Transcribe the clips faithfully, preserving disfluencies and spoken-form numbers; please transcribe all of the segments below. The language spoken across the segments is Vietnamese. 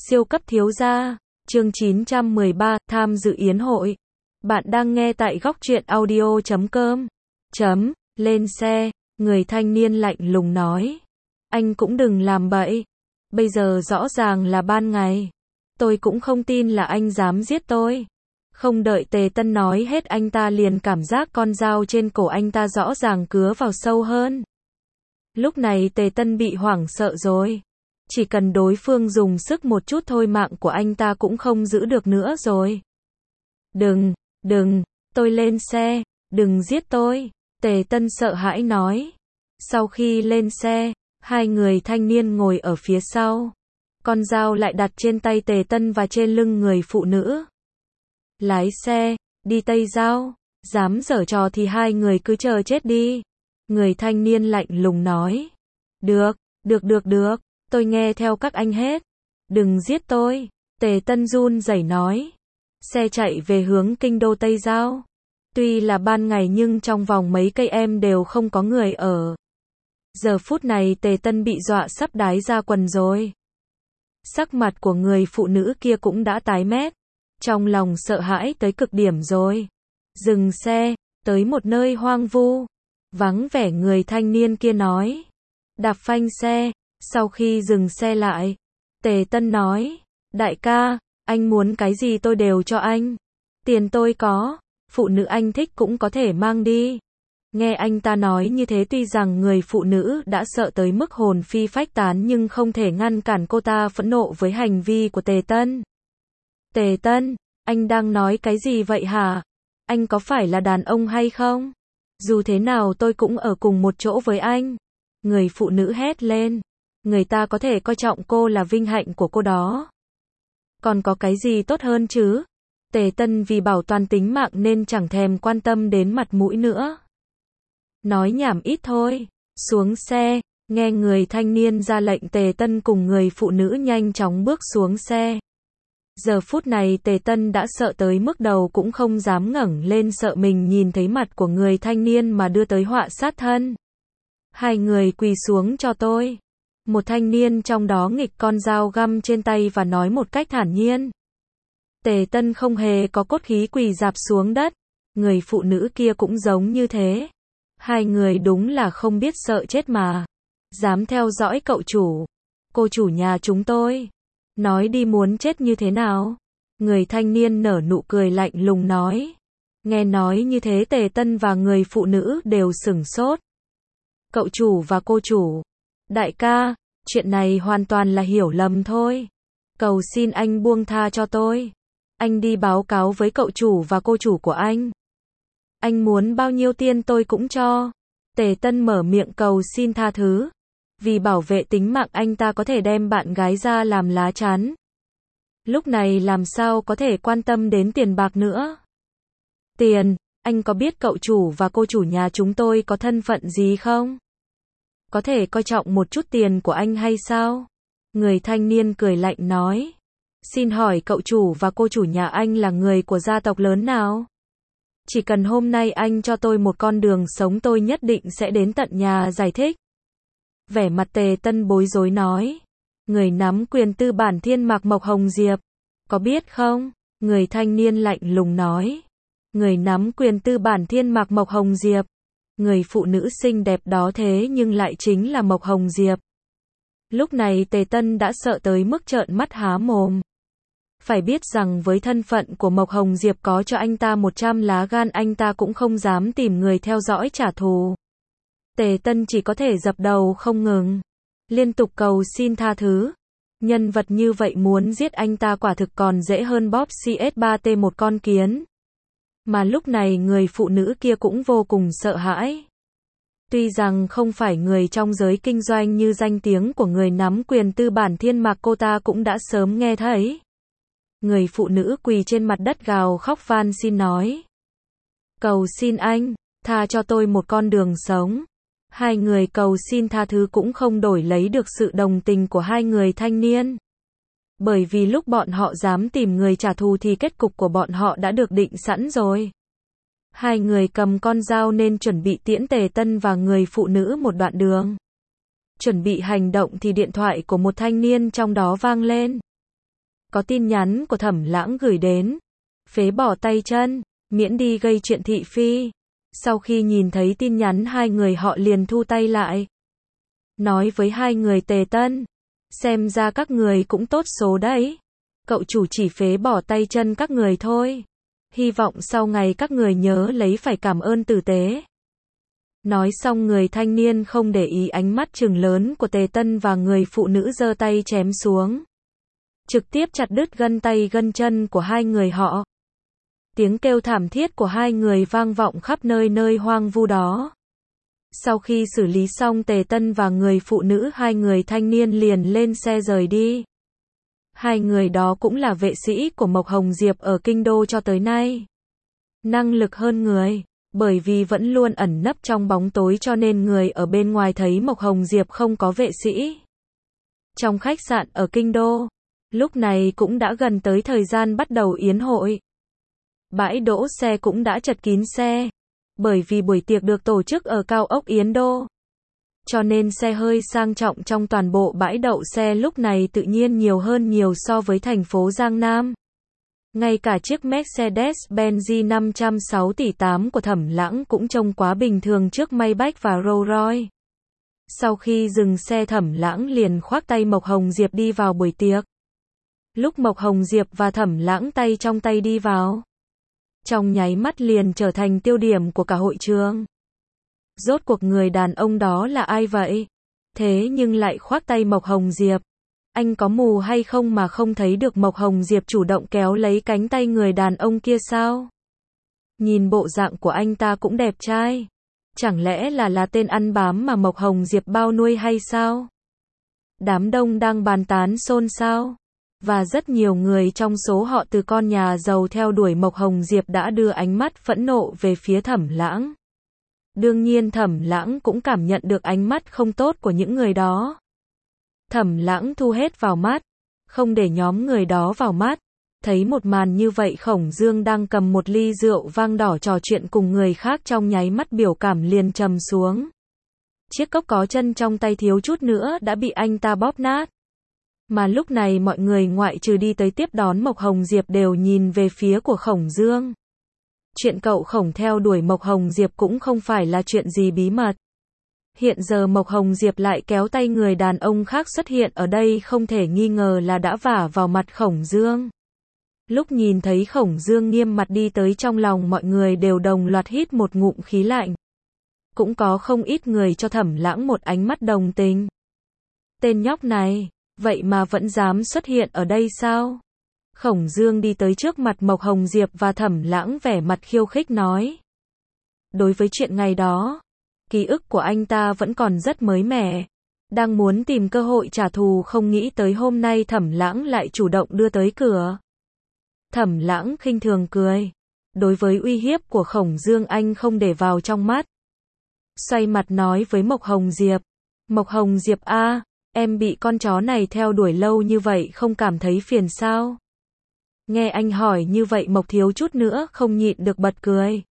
Siêu cấp thiếu gia, chương chín trăm mười ba, tham dự yến hội. Bạn đang nghe tại góc truyện audio chấm com. Chấm, lên xe, người thanh niên lạnh lùng nói. Anh cũng đừng làm bậy. Bây giờ rõ ràng là ban ngày. Tôi cũng không tin là anh dám giết tôi. Không đợi Tề Tân nói hết anh ta liền cảm giác con dao trên cổ anh ta rõ ràng cứa vào sâu hơn. Lúc này Tề Tân bị hoảng sợ rồi. Chỉ cần đối phương dùng sức một chút thôi mạng của anh ta cũng không giữ được nữa rồi. Đừng, đừng, tôi lên xe, đừng giết tôi, Tề Tân sợ hãi nói. Sau khi lên xe, hai người thanh niên ngồi ở phía sau. Con dao lại đặt trên tay Tề Tân và trên lưng người phụ nữ. Lái xe, đi Tây Giao, dám giở trò thì hai người cứ chờ chết đi. Người thanh niên lạnh lùng nói. Được, được được được. Tôi nghe theo các anh hết. Đừng giết tôi, Tề Tân run rẩy nói. Xe chạy về hướng kinh đô Tây Giao. Tuy là ban ngày nhưng trong vòng mấy cây em đều không có người ở. Giờ phút này Tề Tân bị dọa sắp đái ra quần rồi. Sắc mặt của người phụ nữ kia cũng đã tái mét. Trong lòng sợ hãi tới cực điểm rồi. Dừng xe, tới một nơi hoang vu. Vắng vẻ người thanh niên kia nói. Đạp phanh xe. Sau khi dừng xe lại, Tề Tân nói, đại ca, anh muốn cái gì tôi đều cho anh. Tiền tôi có, phụ nữ anh thích cũng có thể mang đi. Nghe anh ta nói như thế tuy rằng người phụ nữ đã sợ tới mức hồn phi phách tán nhưng không thể ngăn cản cô ta phẫn nộ với hành vi của Tề Tân. Tề Tân, anh đang nói cái gì vậy hả? Anh có phải là đàn ông hay không? Dù thế nào tôi cũng ở cùng một chỗ với anh. Người phụ nữ hét lên. Người ta có thể coi trọng cô là vinh hạnh của cô đó. Còn có cái gì tốt hơn chứ? Tề Tân vì bảo toàn tính mạng nên chẳng thèm quan tâm đến mặt mũi nữa. Nói nhảm ít thôi. Xuống xe, nghe người thanh niên ra lệnh Tề Tân cùng người phụ nữ nhanh chóng bước xuống xe. Giờ phút này Tề Tân đã sợ tới mức đầu cũng không dám ngẩng lên sợ mình nhìn thấy mặt của người thanh niên mà đưa tới họa sát thân. Hai người quỳ xuống cho tôi. Một thanh niên trong đó nghịch con dao găm trên tay và nói một cách thản nhiên. Tề Tân không hề có cốt khí quỳ rạp xuống đất. Người phụ nữ kia cũng giống như thế. Hai người đúng là không biết sợ chết mà. Dám theo dõi cậu chủ. Cô chủ nhà chúng tôi. Nói đi muốn chết như thế nào? Người thanh niên nở nụ cười lạnh lùng nói. Nghe nói như thế Tề Tân và người phụ nữ đều sửng sốt. Cậu chủ và cô chủ. Đại ca, chuyện này hoàn toàn là hiểu lầm thôi. Cầu xin anh buông tha cho tôi. Anh đi báo cáo với cậu chủ và cô chủ của anh. Anh muốn bao nhiêu tiền tôi cũng cho. Tề Tân mở miệng cầu xin tha thứ. Vì bảo vệ tính mạng anh ta có thể đem bạn gái ra làm lá chắn. Lúc này làm sao có thể quan tâm đến tiền bạc nữa. Tiền, anh có biết cậu chủ và cô chủ nhà chúng tôi có thân phận gì không? Có thể coi trọng một chút tiền của anh hay sao? Người thanh niên cười lạnh nói. Xin hỏi cậu chủ và cô chủ nhà anh là người của gia tộc lớn nào? Chỉ cần hôm nay anh cho tôi một con đường sống tôi nhất định sẽ đến tận nhà giải thích. Vẻ mặt Tề Tân bối rối nói. Người nắm quyền tư bản Thiên Mạc Mộc Hồng Diệp. Có biết không? Người thanh niên lạnh lùng nói. Người nắm quyền tư bản Thiên Mạc Mộc Hồng Diệp. Người phụ nữ xinh đẹp đó thế nhưng lại chính là Mộc Hồng Diệp. Lúc này Tề Tân đã sợ tới mức trợn mắt há mồm. Phải biết rằng với thân phận của Mộc Hồng Diệp có cho anh ta một trăm lá gan anh ta cũng không dám tìm người theo dõi trả thù. Tề Tân chỉ có thể dập đầu không ngừng. Liên tục cầu xin tha thứ. Nhân vật như vậy muốn giết anh ta quả thực còn dễ hơn bóp xê ét ba tê một con kiến. Mà lúc này người phụ nữ kia cũng vô cùng sợ hãi. Tuy rằng không phải người trong giới kinh doanh như danh tiếng của người nắm quyền tư bản Thiên Mạc cô ta cũng đã sớm nghe thấy. Người phụ nữ quỳ trên mặt đất gào khóc van xin nói. Cầu xin anh, tha cho tôi một con đường sống. Hai người cầu xin tha thứ cũng không đổi lấy được sự đồng tình của hai người thanh niên. Bởi vì lúc bọn họ dám tìm người trả thù thì kết cục của bọn họ đã được định sẵn rồi. Hai người cầm con dao nên chuẩn bị tiễn Tề Tân và người phụ nữ một đoạn đường. Chuẩn bị hành động thì điện thoại của một thanh niên trong đó vang lên. có tin nhắn của Thẩm Lãng gửi đến. Phế bỏ tay chân, miễn đi gây chuyện thị phi. Sau khi nhìn thấy tin nhắn hai người họ liền thu tay lại. Nói với hai người Tề Tân, xem ra các người cũng tốt số đấy. Cậu chủ chỉ phế bỏ tay chân các người thôi. Hy vọng sau ngày các người nhớ lấy phải cảm ơn tử tế. Nói xong người thanh niên không để ý ánh mắt trừng lớn của Tề Tân và người phụ nữ giơ tay chém xuống. Trực tiếp chặt đứt gân tay gân chân của hai người họ. Tiếng kêu thảm thiết của hai người vang vọng khắp nơi nơi hoang vu đó. Sau khi xử lý xong Tề Tân và người phụ nữ, hai người thanh niên liền lên xe rời đi. Hai người đó cũng là vệ sĩ của Mộc Hồng Diệp ở Kinh Đô cho tới nay. Năng lực hơn người, bởi vì vẫn luôn ẩn nấp trong bóng tối cho nên người ở bên ngoài thấy Mộc Hồng Diệp không có vệ sĩ. Trong khách sạn ở Kinh Đô, lúc này cũng đã gần tới thời gian bắt đầu yến hội. Bãi đỗ xe cũng đã chật kín xe, bởi vì buổi tiệc được tổ chức ở cao ốc Yến Đô. Cho nên xe hơi sang trọng trong toàn bộ bãi đậu xe lúc này tự nhiên nhiều hơn nhiều so với thành phố Giang Nam. Ngay cả chiếc Mercedes-Benz G năm trăm sáu tỷ tám của Thẩm Lãng cũng trông quá bình thường trước Maybach và Rolls-Royce. Sau khi dừng xe Thẩm Lãng liền khoác tay Mộc Hồng Diệp đi vào buổi tiệc. Lúc Mộc Hồng Diệp và Thẩm Lãng tay trong tay đi vào, trong nháy mắt liền trở thành tiêu điểm của cả hội trường. Rốt cuộc người đàn ông đó là ai vậy? Thế nhưng lại khoác tay Mộc Hồng Diệp. Anh có mù hay không mà không thấy được Mộc Hồng Diệp chủ động kéo lấy cánh tay người đàn ông kia sao? Nhìn bộ dạng của anh ta cũng đẹp trai. Chẳng lẽ là là tên ăn bám mà Mộc Hồng Diệp bao nuôi hay sao? Đám đông đang bàn tán xôn xao. Và rất nhiều người trong số họ từ con nhà giàu theo đuổi Mộc Hồng Diệp đã đưa ánh mắt phẫn nộ về phía Thẩm Lãng. Đương nhiên Thẩm Lãng cũng cảm nhận được ánh mắt không tốt của những người đó. Thẩm Lãng thu hết vào mắt, không để nhóm người đó vào mắt. Thấy một màn như vậy Khổng Dương đang cầm một ly rượu vang đỏ trò chuyện cùng người khác trong nháy mắt biểu cảm liền trầm xuống. Chiếc cốc có chân trong tay thiếu chút nữa đã bị anh ta bóp nát. Mà lúc này mọi người ngoại trừ đi tới tiếp đón Mộc Hồng Diệp đều nhìn về phía của Khổng Dương. Chuyện cậu Khổng theo đuổi Mộc Hồng Diệp cũng không phải là chuyện gì bí mật. Hiện giờ Mộc Hồng Diệp lại kéo tay người đàn ông khác xuất hiện ở đây không thể nghi ngờ là đã vả vào mặt Khổng Dương. Lúc nhìn thấy Khổng Dương nghiêm mặt đi tới trong lòng mọi người đều đồng loạt hít một ngụm khí lạnh. Cũng có không ít người cho Thẩm Lãng một ánh mắt đồng tình. Tên nhóc này, vậy mà vẫn dám xuất hiện ở đây sao? Khổng Dương đi tới trước mặt Mộc Hồng Diệp và Thẩm Lãng vẻ mặt khiêu khích nói. Đối với chuyện ngày đó, ký ức của anh ta vẫn còn rất mới mẻ. Đang muốn tìm cơ hội trả thù không nghĩ tới hôm nay Thẩm Lãng lại chủ động đưa tới cửa. Thẩm Lãng khinh thường cười. Đối với uy hiếp của Khổng Dương anh không để vào trong mắt. Xoay mặt nói với Mộc Hồng Diệp. Mộc Hồng Diệp a, em bị con chó này theo đuổi lâu như vậy không cảm thấy phiền sao? Nghe anh hỏi như vậy Mộc thiếu chút nữa không nhịn được bật cười.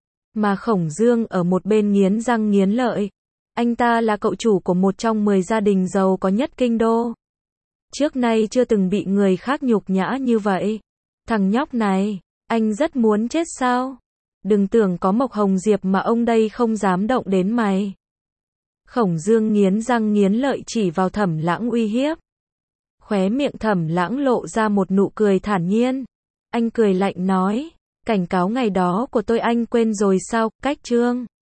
Mà Khổng Dương ở một bên nghiến răng nghiến lợi. Anh ta là cậu chủ của một trong mười gia đình giàu có nhất Kinh Đô. Trước nay chưa từng bị người khác nhục nhã như vậy. Thằng nhóc này, anh rất muốn chết sao? Đừng tưởng có Mộc Hồng Diệp mà ông đây không dám động đến mày. Khổng Dương nghiến răng nghiến lợi chỉ vào Thẩm Lãng uy hiếp. Khóe miệng Thẩm Lãng lộ ra một nụ cười thản nhiên. Anh cười lạnh nói, cảnh cáo ngày đó của tôi anh quên rồi sao? Cách chương